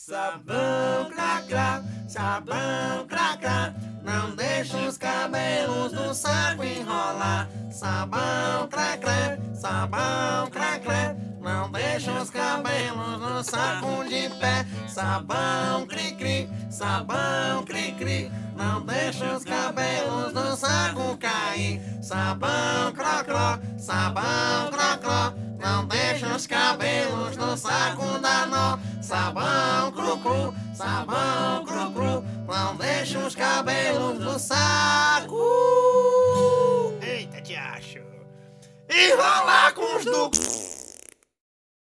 Sabão cracrá, sabão cracrá, não deixa os cabelos do saco enrolar. Sabão cracrá, sabão cracrá, não deixa os cabelos no saco de pé. Sabão cri-cri, sabão cri-cri, não deixa os cabelos no saco cair. Sabão crocró, sabão crocró, não deixa os cabelos no saco dar nó. Sabão cru-cru, sabão cru-cru, não deixa os cabelos no saco. Eita, te acho. Enrolar com os ducos.